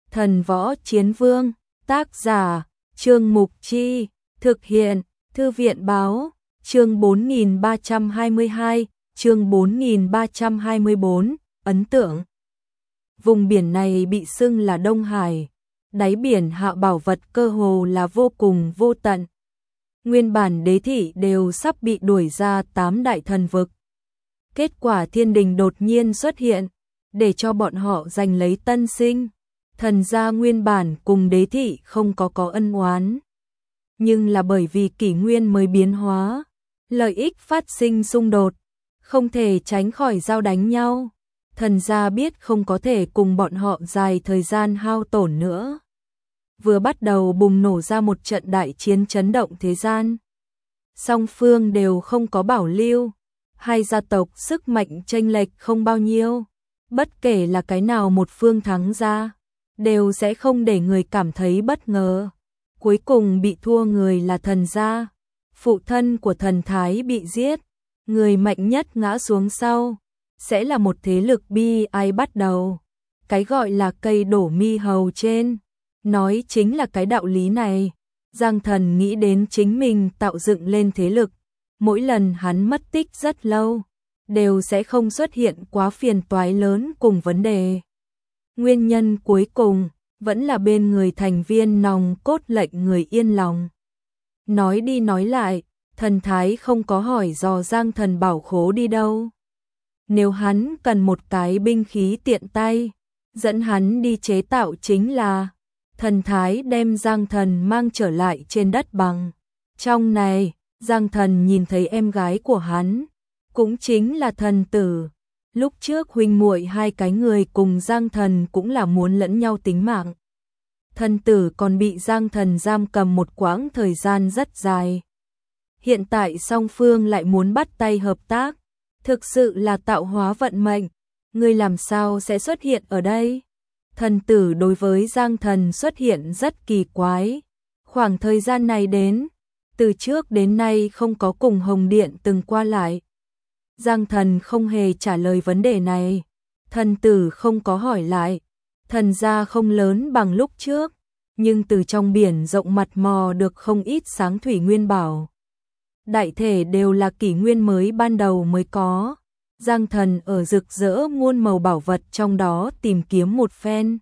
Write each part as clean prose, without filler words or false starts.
Thần Võ Chiến Vương, tác giả, Trương Mục Chi, thực hiện, Thư viện Báo, chương 4322, chương 4324, ấn tượng. Vùng biển này bị xưng là Đông Hải, đáy biển hạ bảo vật cơ hồ là vô cùng vô tận. Nguyên bản đế thị đều sắp bị đuổi ra 8 đại thần vực. Kết quả thiên đình đột nhiên xuất hiện, để cho bọn họ giành lấy tân sinh. Thần gia nguyên bản cùng đế thị không có ân oán, nhưng là bởi vì kỷ nguyên mới biến hóa, lợi ích phát sinh xung đột, không thể tránh khỏi giao đánh nhau. Thần gia biết không có thể cùng bọn họ dài thời gian hao tổn nữa. Vừa bắt đầu bùng nổ ra một trận đại chiến chấn động thế gian. Song phương đều không có bảo lưu, hai gia tộc sức mạnh chênh lệch không bao nhiêu, bất kể là cái nào một phương thắng ra, đều sẽ không để người cảm thấy bất ngờ. Cuối cùng bị thua người là thần gia, phụ thân của thần Thái bị giết, người mạnh nhất ngã xuống sau, sẽ là một thế lực bi ai bắt đầu. Cái gọi là cây đổ mi hầu trên, nói chính là cái đạo lý này. Giang Thần nghĩ đến chính mình tạo dựng lên thế lực, mỗi lần hắn mất tích rất lâu, đều sẽ không xuất hiện quá phiền toái lớn cùng vấn đề. Nguyên nhân cuối cùng vẫn là bên người thành viên nòng cốt lệnh người yên lòng. Nói đi nói lại, thần Thái không có hỏi dò Giang Thần bảo khố đi đâu. Nếu hắn cần một cái binh khí tiện tay, dẫn hắn đi chế tạo chính là. Thần Thái đem Giang Thần mang trở lại trên đất bằng. Trong này, Giang Thần nhìn thấy em gái của hắn, cũng chính là thần tử. Lúc trước huynh muội hai cái người cùng Giang Thần cũng là muốn lẫn nhau tính mạng. Thần tử còn bị Giang Thần giam cầm một quãng thời gian rất dài. Hiện tại song phương lại muốn bắt tay hợp tác, thực sự là tạo hóa vận mệnh. Ngươi làm sao sẽ xuất hiện ở đây? Thần tử đối với Giang Thần xuất hiện rất kỳ quái. Khoảng thời gian này đến, từ trước đến nay không có cùng Hồng Điện từng qua lại. Giang Thần không hề trả lời vấn đề này. Thần tử không có hỏi lại. Thần gia không lớn bằng lúc trước, nhưng từ trong biển rộng mặt mò được không ít sáng thủy nguyên bảo. Đại thể đều là kỷ nguyên mới ban đầu mới có. Giang Thần ở rực rỡ muôn màu bảo vật trong đó tìm kiếm một phen.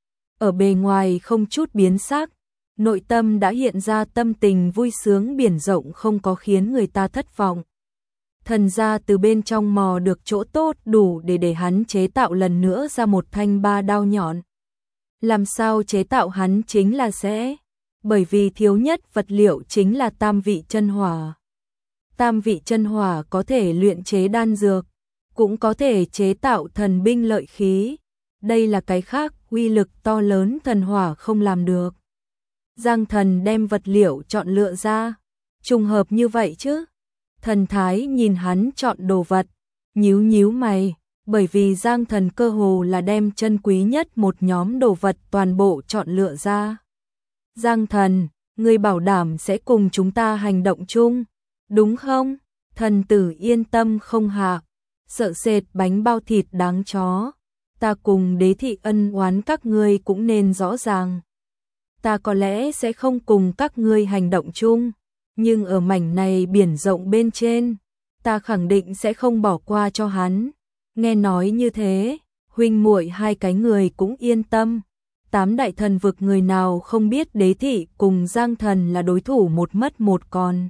Ở bề ngoài không chút biến sắc, nội tâm đã hiện ra tâm tình vui sướng biển rộng không có khiến người ta thất vọng. Thần gia từ bên trong mò được chỗ tốt đủ để hắn chế tạo lần nữa ra một thanh ba đao nhọn. Làm sao chế tạo hắn chính là sẽ, bởi vì thiếu nhất vật liệu chính là tam vị chân hỏa. Tam vị chân hỏa có thể luyện chế đan dược, cũng có thể chế tạo thần binh lợi khí. Đây là cái khác, uy lực to lớn thần hỏa không làm được. Giang Thần đem vật liệu chọn lựa ra, trùng hợp như vậy chứ. Thần Thái nhìn hắn chọn đồ vật, nhíu nhíu mày, bởi vì Giang Thần cơ hồ là đem chân quý nhất một nhóm đồ vật toàn bộ chọn lựa ra. Giang Thần, ngươi bảo đảm sẽ cùng chúng ta hành động chung, đúng không? Thần tử yên tâm không hạ, sợ sệt bánh bao thịt đáng chó. Ta cùng đế thị ân oán các ngươi cũng nên rõ ràng. Ta có lẽ sẽ không cùng các ngươi hành động chung, nhưng ở mảnh này biển rộng bên trên, ta khẳng định sẽ không bỏ qua cho hắn. Nghe nói như thế, huynh muội hai cái người cũng yên tâm. 8 đại thần vực người nào không biết đế thị cùng Giang Thần là đối thủ một mất một còn.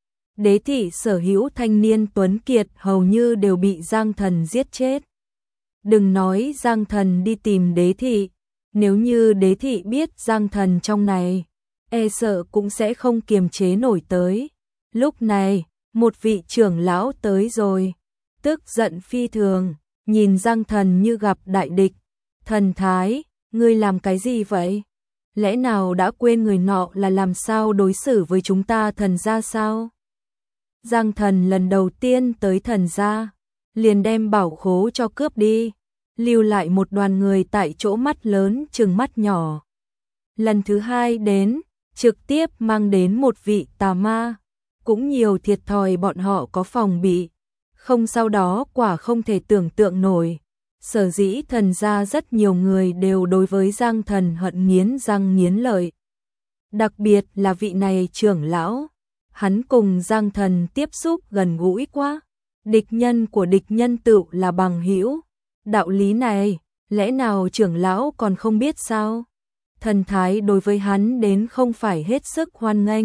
Đế thị sở hữu thanh niên tuấn kiệt hầu như đều bị Giang Thần giết chết. Đừng nói Giang Thần đi tìm đế thị, nếu như đế thị biết Giang Thần trong này, e sợ cũng sẽ không kiềm chế nổi tới. Lúc này, một vị trưởng lão tới rồi, tức giận phi thường, nhìn Giang Thần như gặp đại địch. Thần Thái, ngươi làm cái gì vậy? Lẽ nào đã quên người nọ là làm sao đối xử với chúng ta thần gia sao? Giang Thần lần đầu tiên tới thần gia, liền đem bảo khố cho cướp đi, lưu lại một đoàn người tại chỗ mắt lớn chừng mắt nhỏ. Lần thứ hai đến, trực tiếp mang đến một vị tà ma, cũng nhiều thiệt thòi bọn họ có phòng bị. Không sau đó quả không thể tưởng tượng nổi, Sở dĩ thần gia rất nhiều người đều đối với Giang Thần hận nghiến răng nghiến lợi. Đặc biệt là vị này trưởng lão, hắn cùng Giang Thần tiếp xúc gần gũi quá. Địch nhân của địch nhân tựu là bằng hữu. Đạo lý này, lẽ nào trưởng lão còn không biết sao? Thần thái đối với hắn đến không phải hết sức hoan nghênh.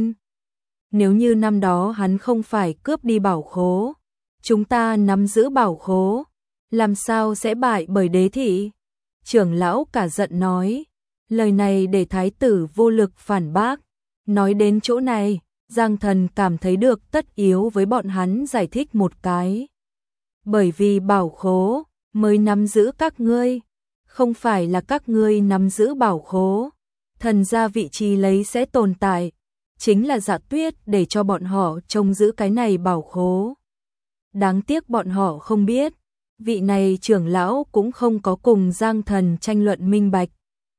Nếu như năm đó hắn không phải cướp đi bảo khố, chúng ta nắm giữ bảo khố, làm sao sẽ bại bởi đế thị? Trưởng lão cả giận nói, lời này để thái tử vô lực phản bác. Nói đến chỗ này, Giang Thần cảm thấy được tất yếu với bọn hắn giải thích một cái. Bởi vì bảo khố mới nắm giữ các ngươi, không phải là các ngươi nắm giữ bảo khố. Thần gia vị trí lấy sẽ tồn tại, chính là Dạ Tuyết để cho bọn họ trông giữ cái này bảo khố. Đáng tiếc bọn họ không biết, vị này trưởng lão cũng không có cùng Giang Thần tranh luận minh bạch.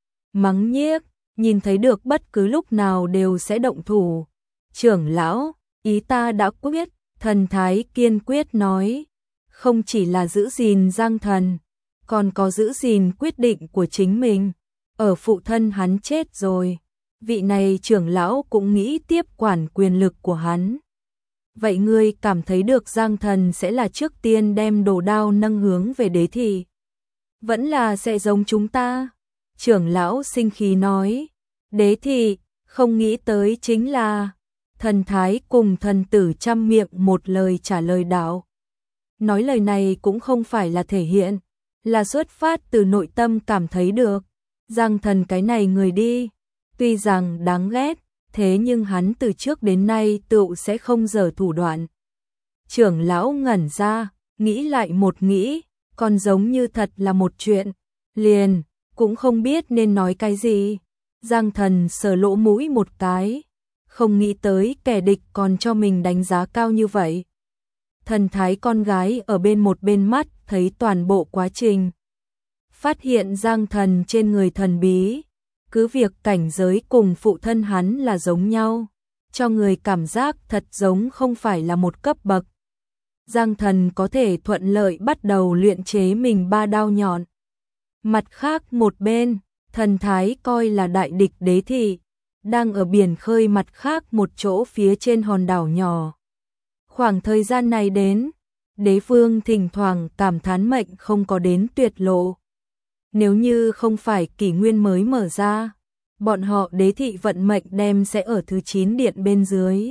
Mắng nhiếc, nhìn thấy được bất cứ lúc nào đều sẽ động thủ. Trưởng lão, ý ta đã quyết, thần thái kiên quyết nói, không chỉ là giữ gìn Giang Thần, còn có giữ gìn quyết định của chính mình. Ở phụ thân hắn chết rồi, vị này trưởng lão cũng nghĩ tiếp quản quyền lực của hắn. Vậy ngươi cảm thấy được Giang Thần sẽ là trước tiên đem đồ đao nâng hướng về đế thị? Vẫn là sẽ giống chúng ta? Trưởng lão sinh khí nói, đế thị, không nghĩ tới chính là... Thần thái cùng thần tử trăm miệng một lời trả lời đạo. Nói lời này cũng không phải là thể hiện, là xuất phát từ nội tâm cảm thấy được. Giang Thần cái này người đi, tuy rằng đáng ghét, thế nhưng hắn từ trước đến nay tựu sẽ không dở thủ đoạn. Trưởng lão ngẩn ra, nghĩ lại một nghĩ, còn giống như thật là một chuyện, liền, cũng không biết nên nói cái gì. Giang Thần sờ lỗ mũi một cái, không nghĩ tới kẻ địch còn cho mình đánh giá cao như vậy. Thần thái con gái ở một bên mắt thấy toàn bộ quá trình. Phát hiện Giang Thần trên người thần bí, cứ việc cảnh giới cùng phụ thân hắn là giống nhau, cho người cảm giác thật giống không phải là một cấp bậc. Giang Thần có thể thuận lợi bắt đầu luyện chế mình 3 đao nhọn. Mặt khác một bên, thần thái coi là đại địch đế thị, đang ở biển khơi mặt khác một chỗ phía trên hòn đảo nhỏ. Khoảng thời gian này đến, đế vương thỉnh thoảng cảm thán mệnh không có đến tuyệt lộ. Nếu như không phải kỷ nguyên mới mở ra, bọn họ đế thị vận mệnh đem sẽ ở thứ 9 điện bên dưới,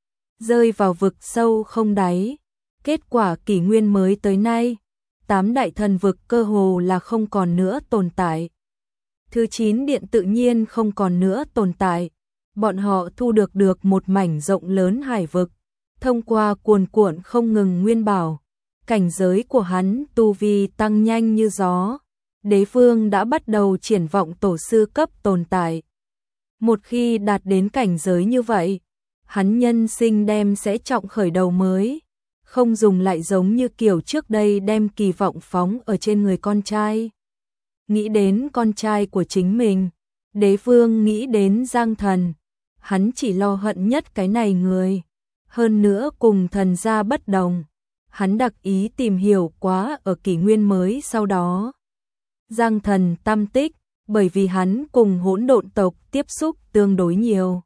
rơi vào vực sâu không đáy. Kết quả kỷ nguyên mới tới nay, 8 đại thần vực cơ hồ là không còn nữa tồn tại. Thứ 9 điện tự nhiên không còn nữa tồn tại. Bọn họ thu được một mảnh rộng lớn hải vực, thông qua cuồn cuộn không ngừng nguyên bảo. Cảnh giới của hắn tu vi tăng nhanh như gió. Đế vương đã bắt đầu triển vọng tổ sư cấp tồn tại. Một khi đạt đến cảnh giới như vậy, hắn nhân sinh đem sẽ trọng khởi đầu mới, không dùng lại giống như kiểu trước đây đem kỳ vọng phóng ở trên người con trai. Nghĩ đến con trai của chính mình, đế vương nghĩ đến Giang Thần, hắn chỉ lo hận nhất cái này người, hơn nữa cùng thần gia bất đồng, hắn đặc ý tìm hiểu quá ở kỷ nguyên mới sau đó. Giang Thần tâm tích, bởi vì hắn cùng hỗn độn tộc tiếp xúc tương đối nhiều.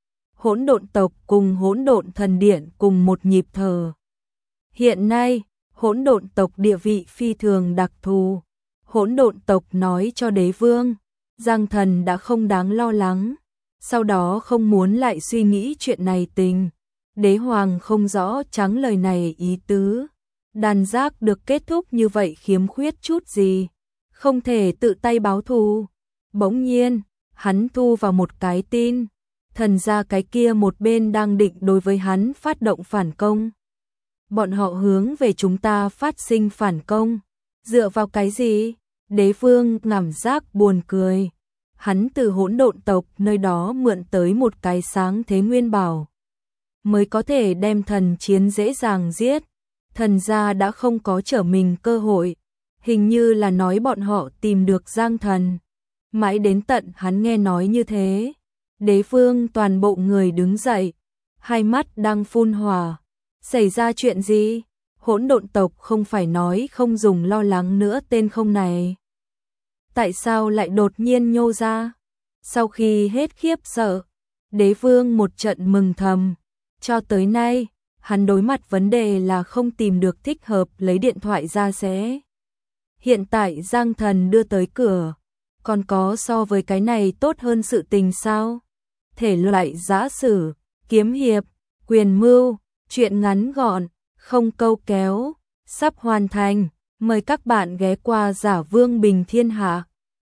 Hỗn độn tộc cùng hỗn độn thần điện cùng một nhịp thở. Hiện nay, hỗn độn tộc địa vị phi thường đặc thù. Hỗn độn tộc nói cho đế vương, Giang Thần đã không đáng lo lắng, sau đó không muốn lại suy nghĩ chuyện này tình. Đế hoàng không rõ trắng lời này ý tứ. Đàn giác được kết thúc như vậy khiếm khuyết chút gì, không thể tự tay báo thù. Bỗng nhiên, hắn thu vào một cái tin, thần gia cái kia một bên đang định đối với hắn phát động phản công. Bọn họ hướng về chúng ta phát sinh phản công, dựa vào cái gì? Đế vương cảm giác buồn cười. Hắn từ hỗn độn tộc nơi đó mượn tới một cái sáng thế nguyên bảo, mới có thể đem thần chiến dễ dàng giết. Thần gia đã không có trở mình cơ hội, hình như là nói bọn họ tìm được Giang Thần. Mãi đến tận hắn nghe nói như thế, đế vương toàn bộ người đứng dậy, hai mắt đang phun hỏa. Xảy ra chuyện gì? Hỗn độn tộc không phải nói không dùng lo lắng nữa tên không này. Tại sao lại đột nhiên nhô ra? Sau khi hết khiếp sợ, Đế Vương một trận mừng thầm. Cho tới nay, hắn đối mặt vấn đề là không tìm được thích hợp lấy điện thoại ra xé. Hiện tại Giang Thần đưa tới cửa, còn có so với cái này tốt hơn sự tình sao? Thể loại giã sử, kiếm hiệp, quyền mưu, truyện ngắn gọn, không câu kéo, sắp hoàn thành. Mời các bạn ghé qua Giả Vương Bình Thiên Hạ.